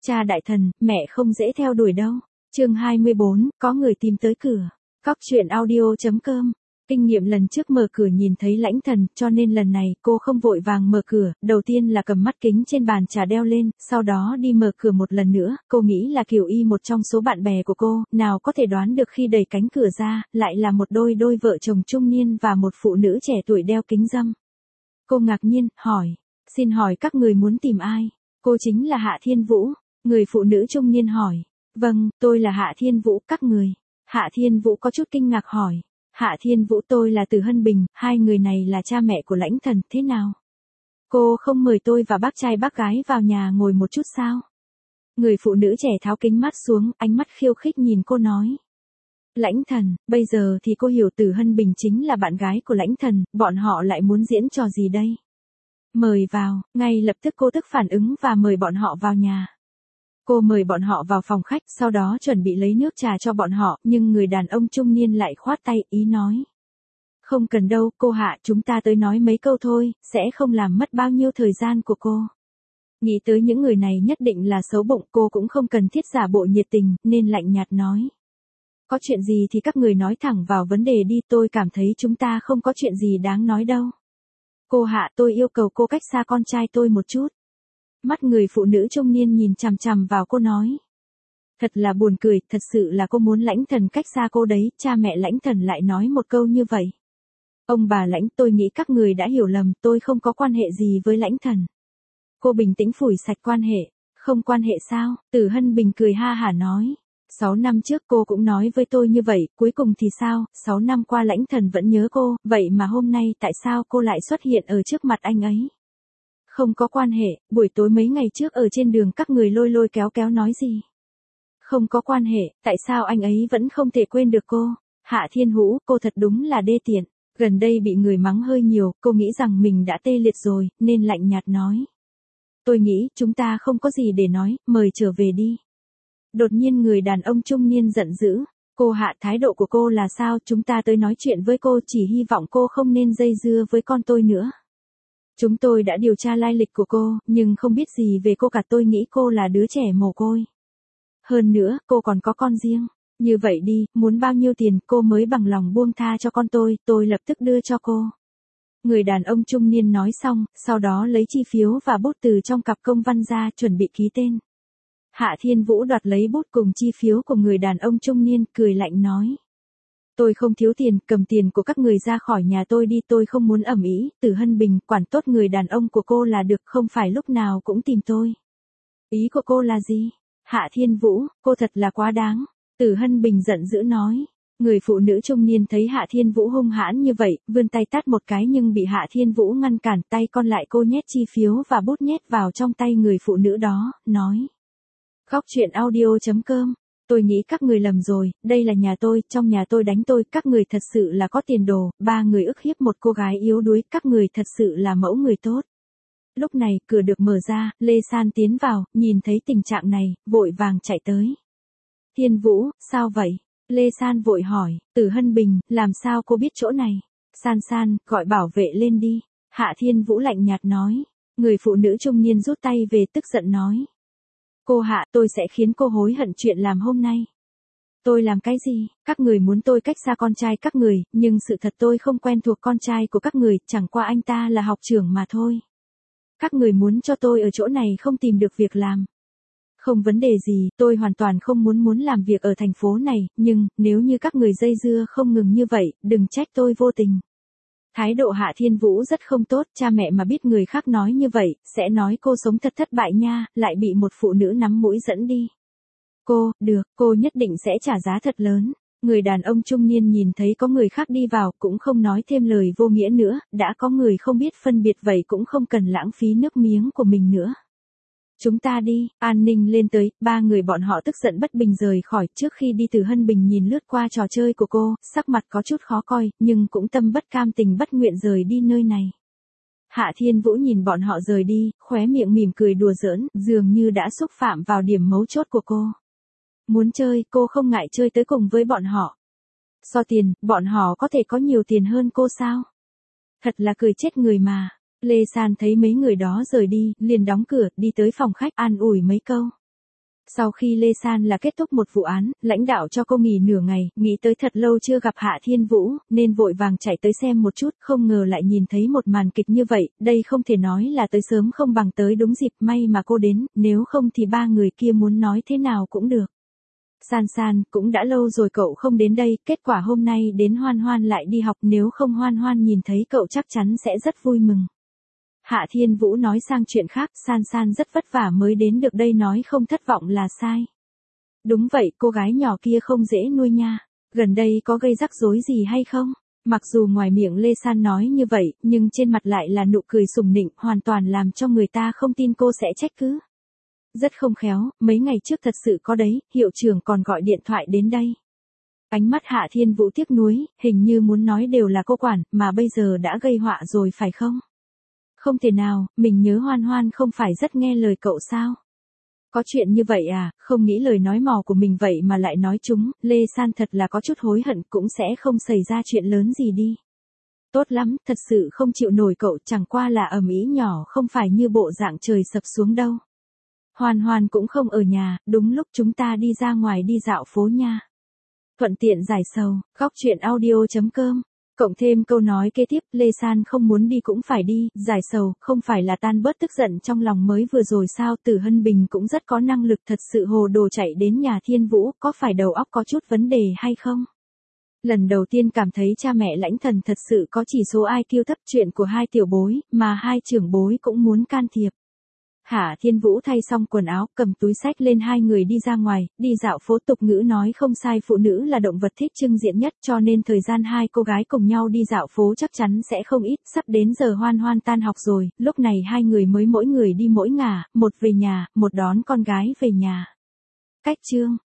Cha đại thần, mẹ không dễ theo đuổi đâu. Chương 24, có người tìm tới cửa. Cóc truyện audio.com. Kinh nghiệm lần trước mở cửa nhìn thấy Lãnh Thần, cho nên lần này cô không vội vàng mở cửa, đầu tiên là cầm mắt kính trên bàn trà đeo lên, sau đó đi mở cửa một lần nữa, cô nghĩ là Kiều Y một trong số bạn bè của cô, nào có thể đoán được khi đẩy cánh cửa ra, lại là một đôi vợ chồng trung niên và một phụ nữ trẻ tuổi đeo kính râm. Cô ngạc nhiên, hỏi, xin hỏi các người muốn tìm ai? Cô chính là Hạ Thiên Vũ. Người phụ nữ trung niên hỏi, vâng, tôi là Hạ Thiên Vũ, các người. Hạ Thiên Vũ có chút kinh ngạc hỏi. Hạ Thiên Vũ, tôi là Từ Hân Bình, hai người này là cha mẹ của Lãnh Thần, thế nào? Cô không mời tôi và bác trai bác gái vào nhà ngồi một chút sao? Người phụ nữ trẻ tháo kính mắt xuống, ánh mắt khiêu khích nhìn cô nói. Lãnh Thần, bây giờ thì cô hiểu Từ Hân Bình chính là bạn gái của Lãnh Thần, bọn họ lại muốn diễn trò gì đây? Mời vào, ngay lập tức cô tức phản ứng và mời bọn họ vào nhà. Cô mời bọn họ vào phòng khách, sau đó chuẩn bị lấy nước trà cho bọn họ, nhưng người đàn ông trung niên lại khoát tay, ý nói. Không cần đâu, cô Hạ, chúng ta tới nói mấy câu thôi, sẽ không làm mất bao nhiêu thời gian của cô. Nghĩ tới những người này nhất định là xấu bụng, cô cũng không cần thiết giả bộ nhiệt tình, nên lạnh nhạt nói. Có chuyện gì thì các người nói thẳng vào vấn đề đi, tôi cảm thấy chúng ta không có chuyện gì đáng nói đâu. Cô Hạ, tôi yêu cầu cô cách xa con trai tôi một chút. Mắt người phụ nữ trung niên nhìn chằm chằm vào cô nói. Thật là buồn cười, thật sự là cô muốn Lãnh Thần cách xa cô đấy, cha mẹ Lãnh Thần lại nói một câu như vậy. Ông bà Lãnh, tôi nghĩ các người đã hiểu lầm, tôi không có quan hệ gì với Lãnh Thần. Cô bình tĩnh phủi sạch quan hệ. Không quan hệ sao? Từ Hân Bình cười ha hả nói. 6 năm trước cô cũng nói với tôi như vậy, cuối cùng thì sao? 6 năm qua Lãnh Thần vẫn nhớ cô, vậy mà hôm nay tại sao cô lại xuất hiện ở trước mặt anh ấy? Không có quan hệ, buổi tối mấy ngày trước ở trên đường các người lôi kéo nói gì? Không có quan hệ, tại sao anh ấy vẫn không thể quên được cô? Hạ Thiên Vũ, cô thật đúng là đê tiện. Gần đây bị người mắng hơi nhiều, cô nghĩ rằng mình đã tê liệt rồi, nên lạnh nhạt nói. Tôi nghĩ chúng ta không có gì để nói, mời trở về đi. Đột nhiên người đàn ông trung niên giận dữ. Cô Hạ, thái độ của cô là sao? Chúng ta tới nói chuyện với cô, chỉ hy vọng cô không nên dây dưa với con tôi nữa. Chúng tôi đã điều tra lai lịch của cô, nhưng không biết gì về cô cả, tôi nghĩ cô là đứa trẻ mồ côi. Hơn nữa, cô còn có con riêng. Như vậy đi, muốn bao nhiêu tiền cô mới bằng lòng buông tha cho con tôi lập tức đưa cho cô. Người đàn ông trung niên nói xong, sau đó lấy chi phiếu và bút từ trong cặp công văn ra chuẩn bị ký tên. Hạ Thiên Vũ đoạt lấy bút cùng chi phiếu của người đàn ông trung niên, cười lạnh nói. Tôi không thiếu tiền, cầm tiền của các người ra khỏi nhà tôi đi, tôi không muốn ầm ĩ. Từ Hân Bình, quản tốt người đàn ông của cô là được, không phải lúc nào cũng tìm tôi. Ý của cô là gì? Hạ Thiên Vũ, cô thật là quá đáng. Từ Hân Bình giận dữ nói. Người phụ nữ trung niên thấy Hạ Thiên Vũ hung hãn như vậy, vươn tay tát một cái nhưng bị Hạ Thiên Vũ ngăn cản, tay còn lại cô nhét chi phiếu và bút nhét vào trong tay người phụ nữ đó, nói. Cóc truyện audio.com. Tôi nghĩ các người lầm rồi, đây là nhà tôi, trong nhà tôi đánh tôi, các người thật sự là có tiền đồ, 3 người ức hiếp một cô gái yếu đuối, các người thật sự là mẫu người tốt. Lúc này, cửa được mở ra, Lê San tiến vào, nhìn thấy tình trạng này, vội vàng chạy tới. Thiên Vũ, sao vậy? Lê San vội hỏi, Từ Hân Bình, làm sao cô biết chỗ này? San, gọi bảo vệ lên đi. Hạ Thiên Vũ lạnh nhạt nói. Người phụ nữ trung niên rút tay về tức giận nói. Cô Hạ, tôi sẽ khiến cô hối hận chuyện làm hôm nay. Tôi làm cái gì? Các người muốn tôi cách xa con trai các người, nhưng sự thật tôi không quen thuộc con trai của các người, chẳng qua anh ta là học trưởng mà thôi. Các người muốn cho tôi ở chỗ này không tìm được việc làm. Không vấn đề gì, tôi hoàn toàn không muốn làm việc ở thành phố này, nhưng, nếu như các người dây dưa không ngừng như vậy, đừng trách tôi vô tình. Thái độ Hạ Thiên Vũ rất không tốt, cha mẹ mà biết người khác nói như vậy, sẽ nói cô sống thật thất bại nha, lại bị một phụ nữ nắm mũi dẫn đi. Cô nhất định sẽ trả giá thật lớn. Người đàn ông trung niên nhìn thấy có người khác đi vào, cũng không nói thêm lời vô nghĩa nữa, đã có người không biết phân biệt vậy cũng không cần lãng phí nước miếng của mình nữa. Chúng ta đi, an ninh lên tới, 3 người bọn họ tức giận bất bình rời khỏi, trước khi đi Từ Hân Bình nhìn lướt qua trò chơi của cô, sắc mặt có chút khó coi, nhưng cũng tâm bất cam tình bất nguyện rời đi nơi này. Hạ Thiên Vũ nhìn bọn họ rời đi, khóe miệng mỉm cười đùa giỡn, dường như đã xúc phạm vào điểm mấu chốt của cô. Muốn chơi, cô không ngại chơi tới cùng với bọn họ. So tiền, bọn họ có thể có nhiều tiền hơn cô sao? Thật là cười chết người mà. Lê San thấy mấy người đó rời đi, liền đóng cửa, đi tới phòng khách an ủi mấy câu. Sau khi Lê San là kết thúc một vụ án, lãnh đạo cho cô nghỉ nửa ngày, nghĩ tới thật lâu chưa gặp Hạ Thiên Vũ, nên vội vàng chạy tới xem một chút, không ngờ lại nhìn thấy một màn kịch như vậy, đây không thể nói là tới sớm không bằng tới đúng dịp, may mà cô đến, nếu không thì ba người kia muốn nói thế nào cũng được. San San, cũng đã lâu rồi cậu không đến đây, kết quả hôm nay đến Hoan Hoan lại đi học, nếu không Hoan Hoan nhìn thấy cậu chắc chắn sẽ rất vui mừng. Hạ Thiên Vũ nói sang chuyện khác, San San rất vất vả mới đến được đây, nói không thất vọng là sai. Đúng vậy, cô gái nhỏ kia không dễ nuôi nha. Gần đây có gây rắc rối gì hay không? Mặc dù ngoài miệng Lê San nói như vậy, nhưng trên mặt lại là nụ cười sùng nịnh, hoàn toàn làm cho người ta không tin cô sẽ trách cứ. Rất không khéo, mấy ngày trước thật sự có đấy, hiệu trưởng còn gọi điện thoại đến đây. Ánh mắt Hạ Thiên Vũ tiếc nuối, hình như muốn nói đều là cô quản, mà bây giờ đã gây họa rồi phải không? Không thể nào, mình nhớ Hoan Hoan không phải rất nghe lời cậu sao? Có chuyện như vậy à, không nghĩ lời nói mò của mình vậy mà lại nói chúng, Lê San thật là có chút hối hận, cũng sẽ không xảy ra chuyện lớn gì đi. Tốt lắm, thật sự không chịu nổi cậu, chẳng qua là ầm ĩ nhỏ, không phải như bộ dạng trời sập xuống đâu. Hoan Hoan cũng không ở nhà, đúng lúc chúng ta đi ra ngoài đi dạo phố nha. Thuận tiện giải sầu, góc chuyện audio.com. Cộng thêm câu nói kế tiếp, Lê San không muốn đi cũng phải đi, giải sầu, không phải là tan bớt tức giận trong lòng mới vừa rồi sao? Tử Hân Bình cũng rất có năng lực, thật sự hồ đồ chạy đến nhà Thiên Vũ, có phải đầu óc có chút vấn đề hay không? Lần đầu tiên cảm thấy cha mẹ Lãnh Thần thật sự có chỉ số IQ thấp, chuyện của hai tiểu bối, mà hai trưởng bối cũng muốn can thiệp. Hạ Thiên Vũ thay xong quần áo, cầm túi xách lên, hai người đi ra ngoài, đi dạo phố. Tục ngữ nói không sai, phụ nữ là động vật thích trưng diện nhất, cho nên thời gian hai cô gái cùng nhau đi dạo phố chắc chắn sẽ không ít. Sắp đến giờ Hoan Hoan tan học rồi, lúc này hai người mới mỗi người đi mỗi ngả, một về nhà, một đón con gái về nhà. Cách chương